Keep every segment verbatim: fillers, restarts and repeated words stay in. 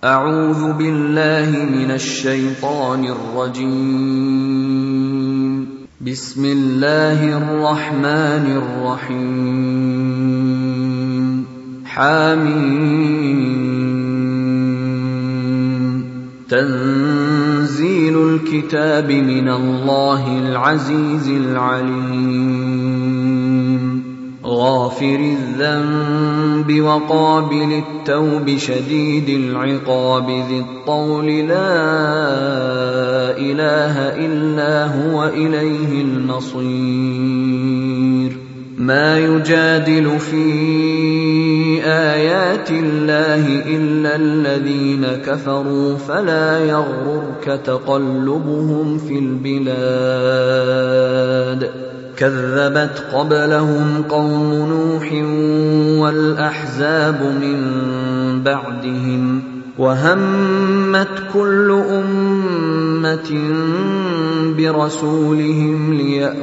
أعوذ بالله من الشيطان الرجيم. بسم الله الرحمن الرحيم. حميم. تنزيل الكتاب من الله العزيز العليم. غافر الذنب وقابل التوب شديد العقاب ذي الطول لا إله إلا هو إليه المصير. ما يجادل في آيات الله إلا الذين كفروا فلا يغررك تقلبهم في البلاد. كذبت قبلهم قوم نوح والأحزاب من بعدهم وهمت كل أمة برسولهم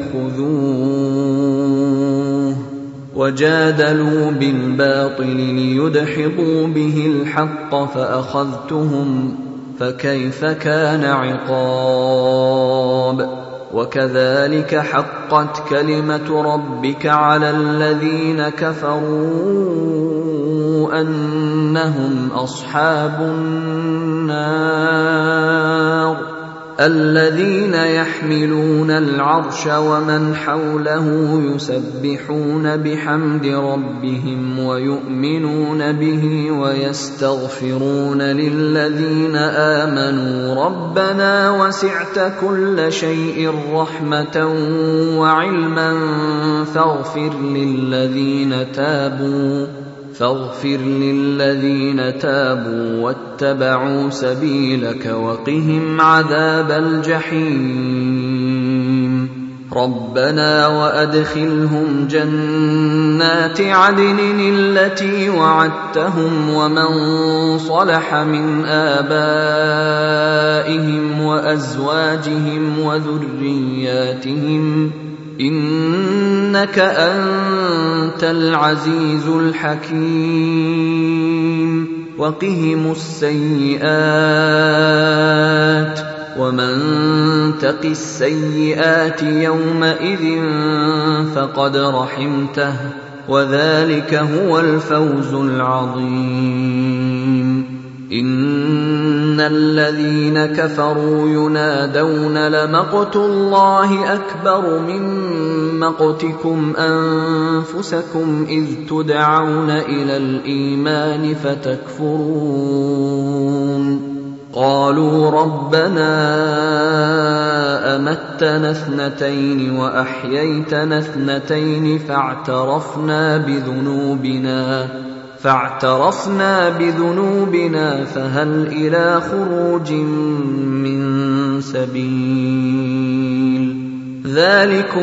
ليأخذوه وجادلوا بالباطل ليدحضوا به الحق فأخذتهم فكيف كان عقاب. وكذلك حقت كلمة ربك على الذين كفروا أنهم أصحاب النار. الذين يحملون العرش ومن حوله يسبحون بحمد ربهم ويؤمنون به ويستغفرون للذين آمنوا ربنا وسعت كل شيء رحمة وعلما فاغفر للذين تابوا فاغفر للذين تابوا واتبعوا سبيلك وقهم عذاب الجحيم. ربنا وأدخلهم جنات عدن التي وعدتهم ومن صلح من آبائهم وأزواجهم وذرياتهم إنك أنت العزيز الحكيم. وقهم السيئات ومن تق السيئات يومئذ فقد رحمته وذلك هو الفوز العظيم. إن الذين كفروا ينادون لمقت الله أكبر من مقتكم أنفسكم إذ تدعون إلى الإيمان فتكفرون. قالوا ربنا أمتنا اثنتين وأحييتنا اثنتين فاعترفنا بذنوبنا فاعترفنا بذنوبنا فهل إلى خروج من سبيل. ذلكم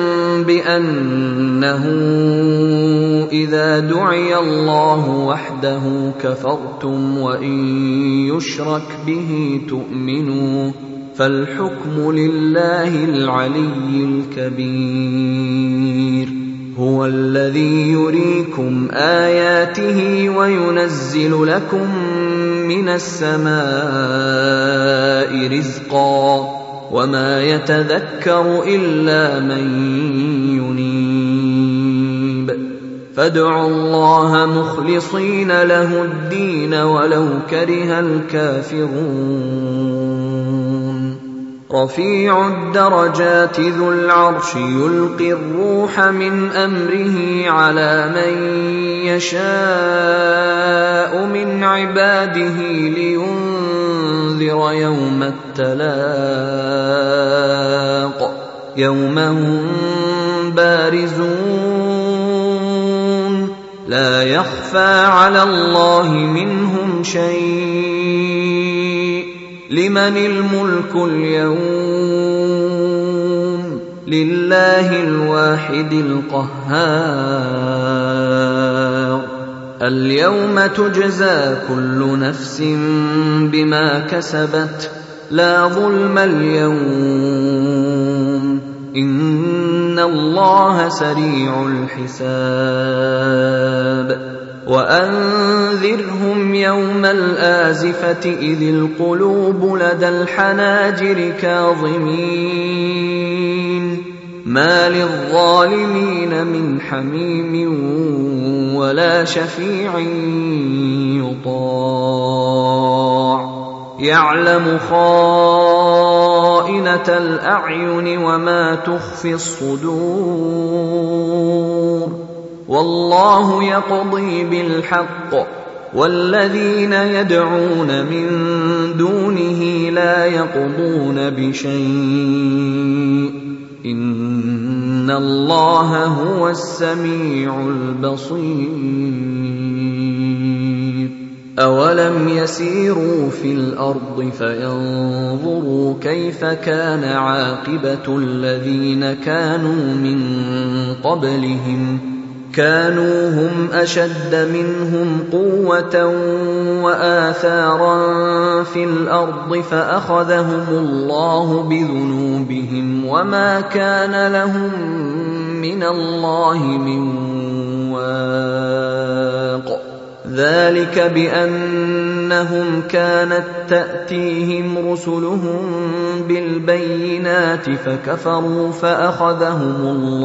بأنه إذا دعي الله وحده كفرتم وإن يشرك به تؤمنوا فالحكم لله العلي الكبير. هو الذي يريكم آياته وينزل لكم من السماء رزقا وما يتذكر إلا من ينيب. فادعوا الله مخلصين له الدين ولو كره الكافرون. رفيع الدرجات ذو العرش يلقي الروح من أمره على من يشاء من عباده لينذر يوم التلاق يوم هم بارزون لا يخفى على الله منهم شيء. لمن الملك اليوم؟ لله الواحد القهار. اليوم تجزى كل نفس بما كسبت لا ظلم اليوم إن الله سريع الحساب. وأنذرهم يوم الآزفة إذ القلوب لدى الحناجر كاظمين ما للظالمين من حميم ولا شفيع يطاع يعلم خائنة الأعين وما تخفي الصدور والله يقضي بالحق والذين يدعون من دونه لا يقضون بشيء إن الله هو السميع البصير أولم يسيروا في الأرض فينظروا كيف كان عاقبة الذين كانوا من قبلهم كانوا هم أشد منهم قوة وآثارا في الأرض فأخذهم الله بذنوبهم وما كان لهم من الله من واق ذلك بأنهم كانت تأتيهم رسلهم بالبينات فكفروا فأخذهم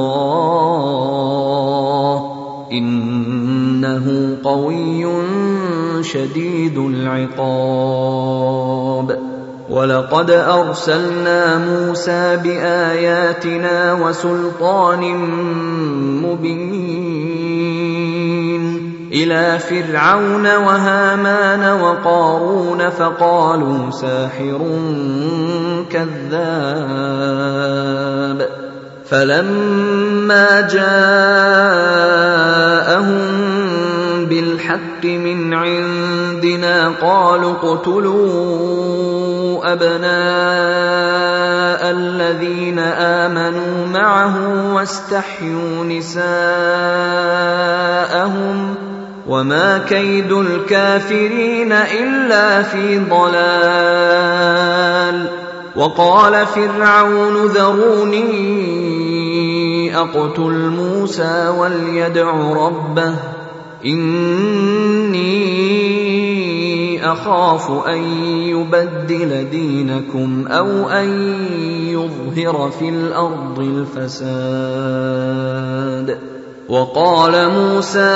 الله إنه قوي شديد العقاب ولقد أرسلنا موسى بآياتنا وسلطان مبين إلى فرعون وهامان وقارون فقالوا ساحر كذاب فلما جاءهم بالحق من عندنا قالوا اقتلوا أبناء الذين آمنوا معه واستحيوا نساءهم وما كيد الكافرين إلا في ضلال وقال فرعون ذروني أقتل موسى وليدع ربه إني أخاف أن يبدل دينكم أو أن يظهر في الأرض الفساد وقال موسى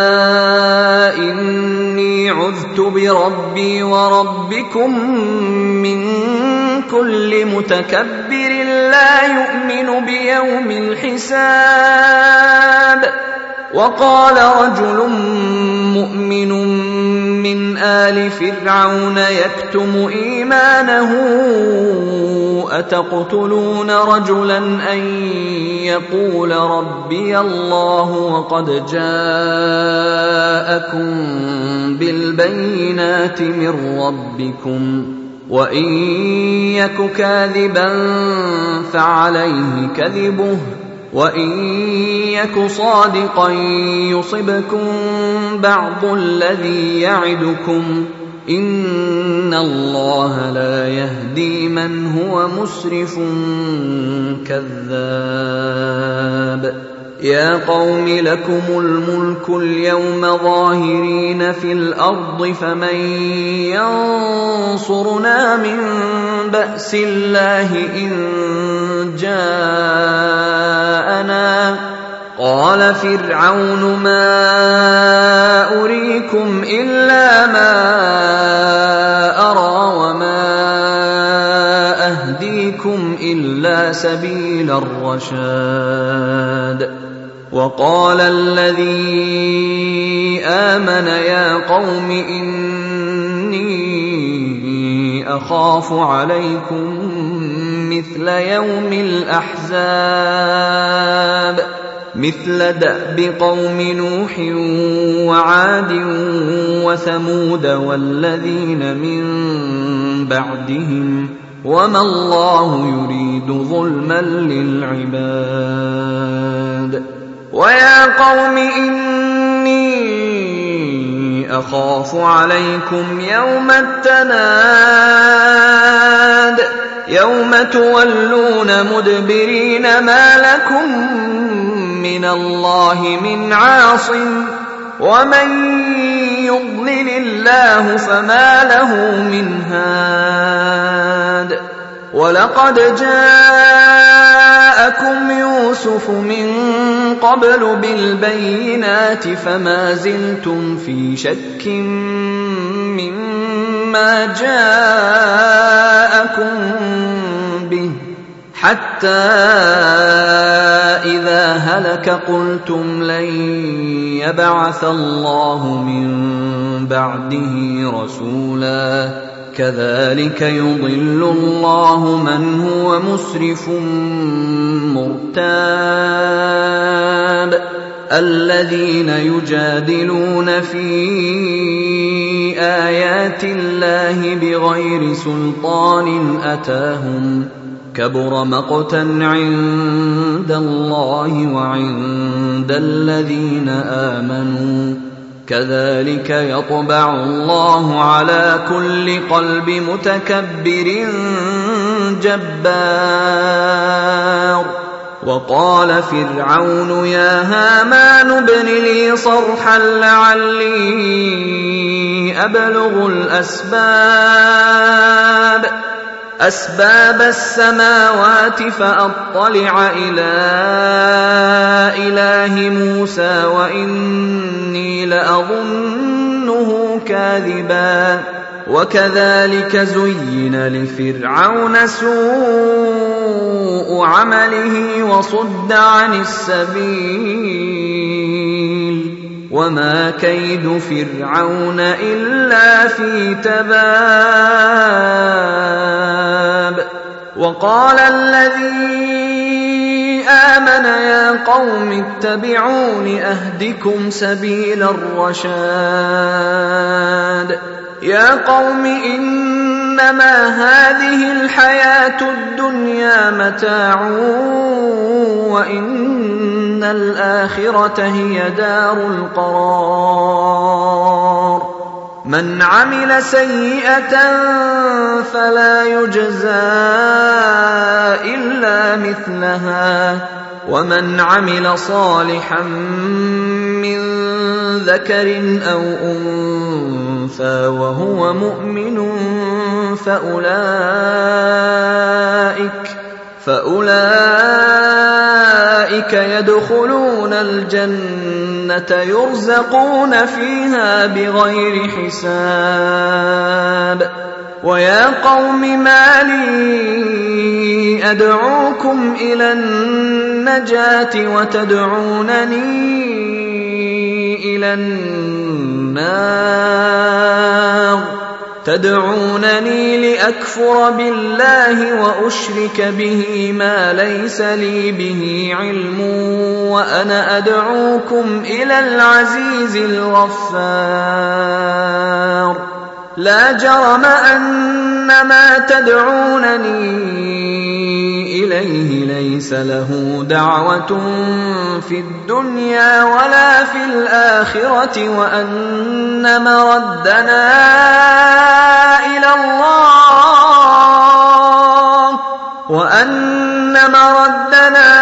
إني عذت بربي وربكم من كل متكبر لا يؤمن بيوم الحساب وقال رجل مؤمن من آل فرعون يكتم إيمانه أتقتلون رجلا أن يقول ربي الله وقد جاءكم بالبينات من ربكم وإن يك كاذبا فعليه كذبه وإن يك صادقا يصبكم بعض الذي يعدكم إن الله لا يهدي من هو مسرف كذاب يا قوم لكم الملك اليوم ظاهرين في الأرض فمن ينصرنا من بأس الله إن جاءنا قال فرعون ما أريكم إلا ما أرى وما أهديكم إلا سبيل الرشاد وقال الذي آمن يا قوم إني أخاف عليكم مثل يوم الأحزاب مثل دأب قوم نوح وعاد وثمود والذين من بعدهم وما الله يريد ظلما للعباد ويا قوم إني أخاف عليكم يوم التناد يوم تولون مدبرين ما لكم من الله من عاصم ومن يضلل الله فما له من هاد ولقد جاءكم يوسف من قبل بالبينات فما زلتم في شك مما جاءكم به حتى إذا هلك قلتم لن يبعث الله من بعده رسولا كذلك يضل الله من هو مسرف مرتاب الذين يجادلون في آيات الله بغير سلطان أتاهم كبر مقتا عند الله وعند الذين آمنوا كذلك يطبع الله على كل قلب متكبر جبار وقال فرعون يا هامان ابن لي صرحا لعلي أبلغ الأسباب أسباب السماوات فأطلع إلى إله موسى وإني لأظنه كاذبا وكذلك زين لفرعون سوء عمله وصد عن السبيل وما كيد فرعون إلا في تباب وقال الذي آمن يا قوم اتبعون أهدكم سبيل الرشاد يا قوم إنما هذه الحياة الدنيا متاع وإن الآخرة هي دار القرار من عمل سيئة فلا يجزى إلا مثلها ومن عمل صالحا من ذكر أو أنثى وهو مؤمن فأولئك فأولئك يدخلون الجنة يرزقون فيها بغير حساب ويا قوم ما لي أدعوكم إلى النجاة وتدعونني إلى النار تدعونني لأكفر بالله وأشرك به ما ليس لي به علم وأنا أدعوكم إلى العزيز الغفار لا جرم أن ما تدعونني إليه ليس له دعوة في الدنيا ولا في الآخرة وأن مردنا إلى الله وأن مردنا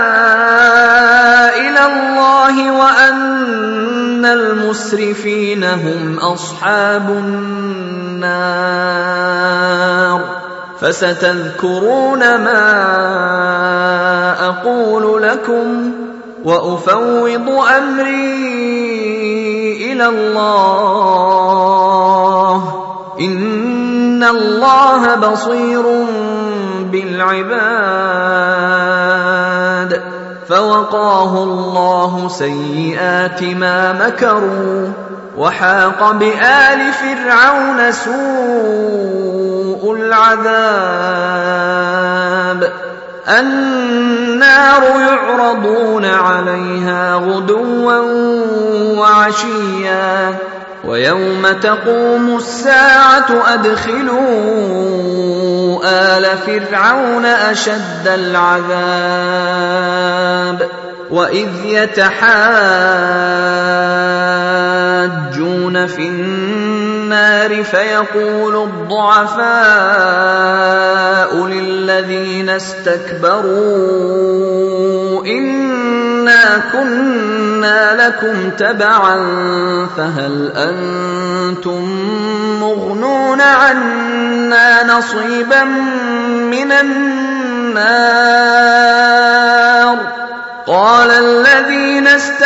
إلى الله وأن المسرفين هم أصحاب النار فستذكرون ما أقول لكم وأفوض أمري إلى الله إن الله بصير بالعباد فوقاه الله سيئات ما مكروا وحاق بآل فرعون سوء العذاب النار يعرضون عليها غدوا وعشيا ويوم تقوم الساعة أدخلوا آل فرعون أشد العذاب وإذ يتحاجون في النار فيقول الضعفاء للذين استكبروا إن إنا كنا لكم تبعا فهل أنتم مغنون عنا نصيبا من النار قال الذين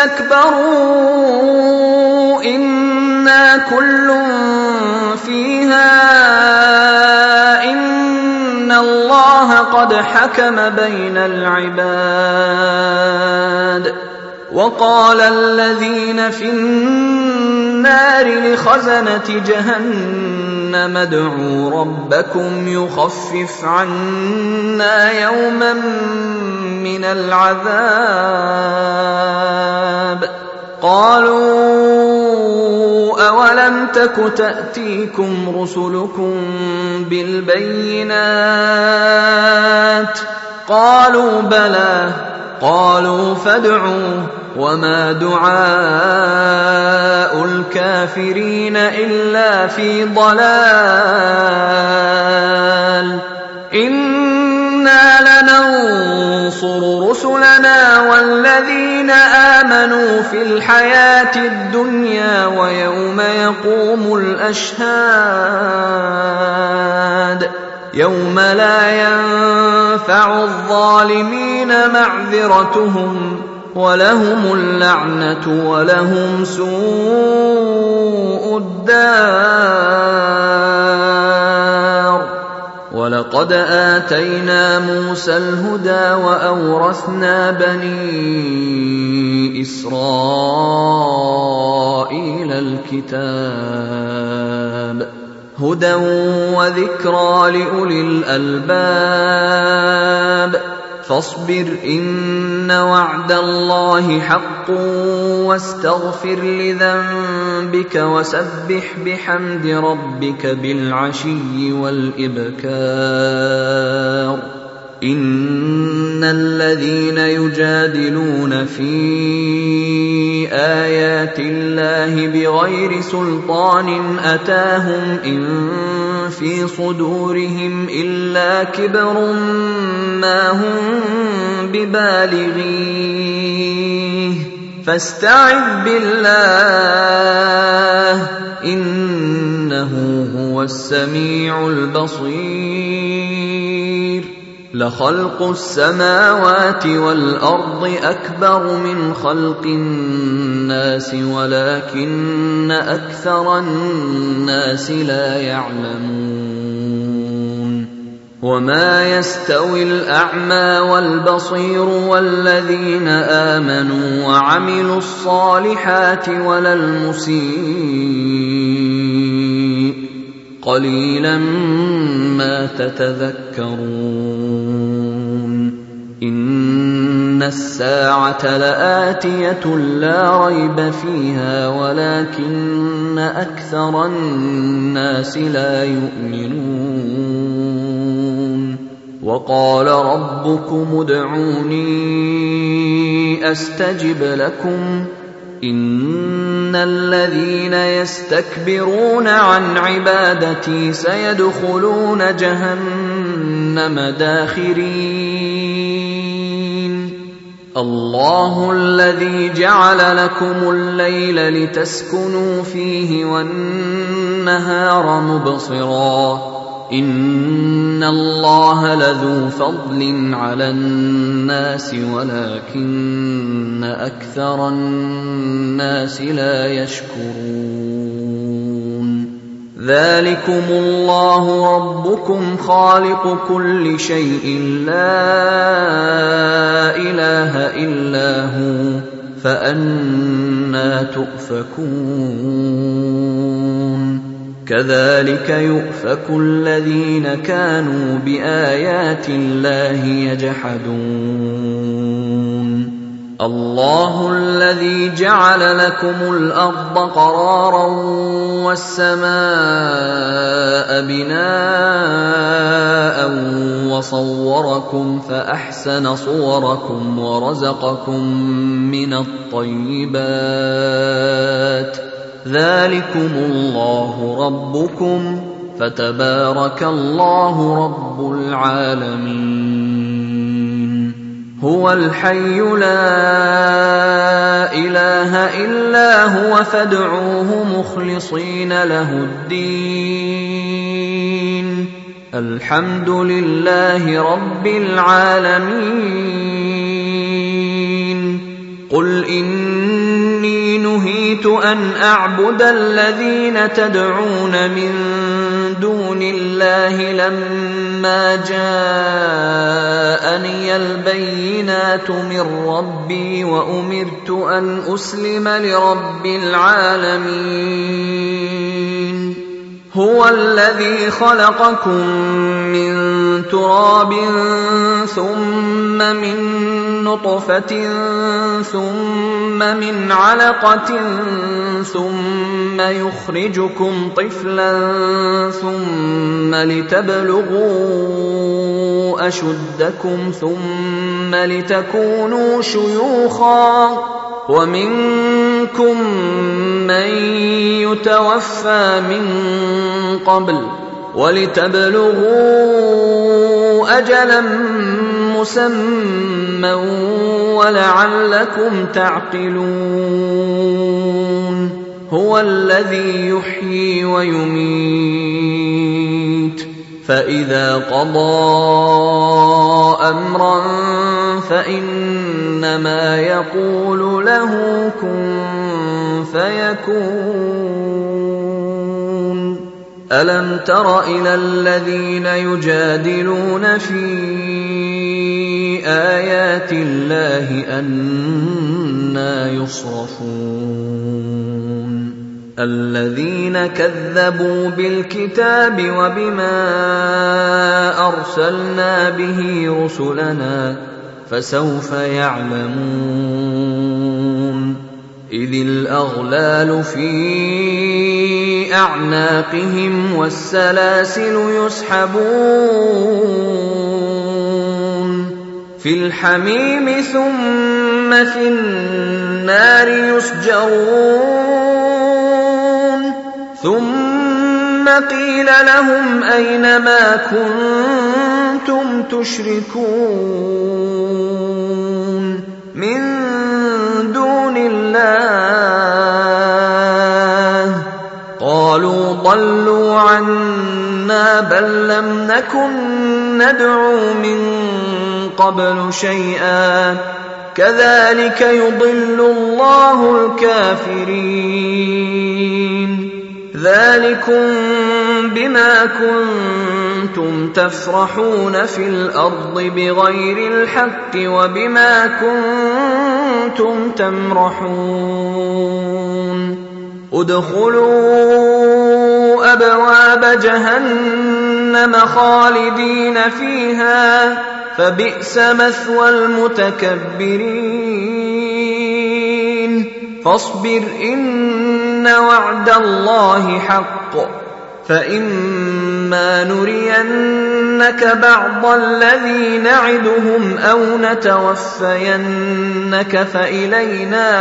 استكبروا إنا كل فيها إن الله قد حكم بين العباد وقال الذين في النار لخزنة جهنم ادعوا ربكم يخفف عنا يوما من العذاب قالوا أولم تك تأتيكم رسلكم بالبينات قالوا بلى قالوا فادعوا وما دعاء الكافرين إلا في ضلال إنا لننصر رسلنا والذين آمنوا في الحياة الدنيا ويوم يقوم الأشهاد يوم لا ينفع الظالمين معذرتهم ولهم اللعنة ولهم سوء الدار ولقد آتينا موسى الهدى وأورثنا بني إسرائيل الكتاب هدى وذكرى لأولي الألباب فاصبر إن وعد الله حق واستغفر لذنبك وسبح بحمد ربك بالعشي والإبكار إن الذين يجادلون في آيات الله بغير سلطان أتاهم إن في صدورهم إلا كبر ما هم ببالغيه فاستعذ بالله إنه هو السميع البصير لخلق السماوات والأرض أكبر من خلق الناس ولكن أكثر الناس لا يعلمون وما يستوي الأعمى والبصير والذين آمنوا وعملوا الصالحات ولا المسيء قليلا ما تتذكرون إن الساعة لآتية لا ريب فيها ولكن أكثر الناس لا يؤمنون وقال ربكم ادعوني أستجب لكم إن الذين يستكبرون عن عبادتي سيدخلون جهنم داخرين الله الذي جعل لكم الليل لتسكنوا فيه والنهار مبصرا إن الله لذو فضل على الناس ولكن أكثر الناس لا يشكرون ذلكم الله ربكم خالق كل شيء لا إله إلا هو فأنى تؤفكون كذلك يؤفك الذين كانوا بآيات الله يجحدون الله الذي جعل لكم الأرض قرارا والسماء بناء وصوركم فأحسن صوركم ورزقكم من الطيبات ذلكم الله ربكم فتبارك الله رب العالمين هو الحي لا إله إلا هو فادعوه مخلصين له الدين الحمد لله رب العالمين قل إني نهيت أن أعبد الذين تدعون من دون الله لما جاءني البينات من ربي وأمرت أن أسلم لرب العالمين هو الذي خلقكم من تراب ثم من نطفة ثم من علقة ثم يخرجكم طفلا ثم لتبلغوا أشدكم ثم لتكونوا شيوخا ومنكم من يتوفى من قبل ولتبلغوا أجلا مسمى ولعلكم تعقلون هو الذي يحيي ويميت فإذا قضى أمرا فإنما يقول له كن فيكون ألم تر إلى الذين يجادلون في آيات الله أنى يصرفون الذين كذبوا بالكتاب وبما أرسلنا به رسلنا فسوف يعلمون إذ الأغلال في أعناقهم والسلاسل يسحبون في الحميم ثم في النار يسجرون ثم قيل لهم أين ما كنتم تشركون من دون الله قالوا ضلوا عنا بل لم نكن ندعو من قبل شيئا كذلك يضل الله الكافرين ذلكم بما كنتم تفرحون في الأرض بغير الحق وبما كنتم تمرحون ادخلوا أبواب جهنم خالدين فيها فبئس مثوى المتكبرين فاصبر إن وعد الله حق فإما نرينك بعض الذي نعدهم أو نتوفينك فإلينا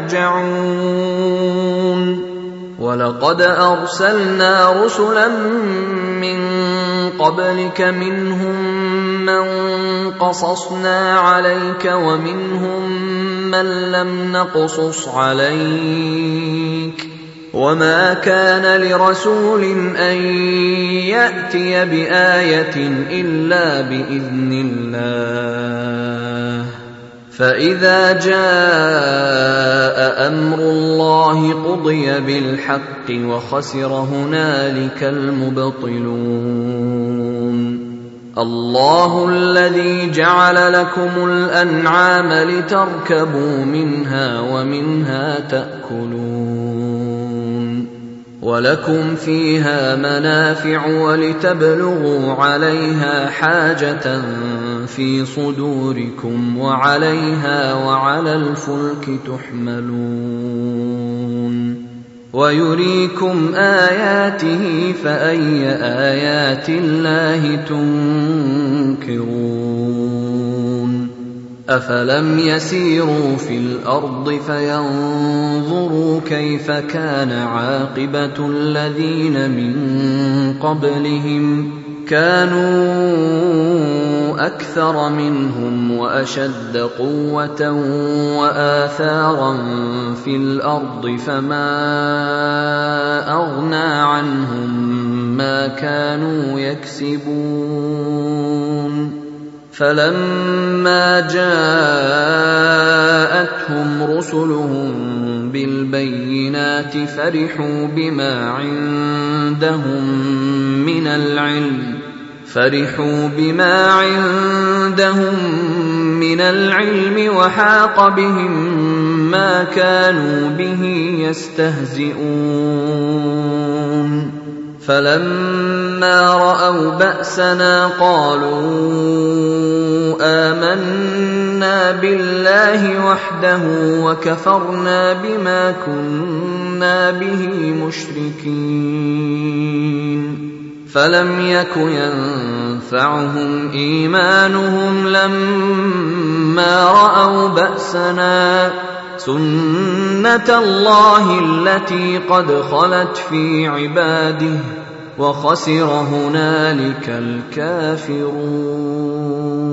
يرجعون ولقد أرسلنا رسلا من قبلك منهم من قصصنا عليك ومنهم من لم نقصص عليك وما كان لرسول أن يأتي بآية إلا بإذن الله فإذا جاء أمر الله قضي بالحق وخسر هنالك المبطلون الله الذي جعل لكم الأنعام لتركبوا منها ومنها تأكلون ولكم فيها منافع ولتبلغوا عليها حاجة في صدوركم وعليها وعلى الفلك تحملون ويريكم آياته فأي آيات الله تنكرون أفلم يسيروا في الأرض فينظروا كيف كان عاقبة الذين من قبلهم كانوا أكثر منهم وأشد قوة وآثارا في الأرض فما أغنى عنهم ما كانوا يكسبون فلما جاءتهم رسلهم بالبينات فرحوا بما عندهم من العلم فرحوا بما عندهم من العلم وحاق بهم ما كانوا به يستهزئون فلما رأوا بأسنا قالوا آمنا بالله وحده وكفرنا بما كنا به مشركين فلم يك ينفعهم إيمانهم لما رأوا بأسنا سنة الله التي قد خلت في عباده وخسر هنالك الكافرون.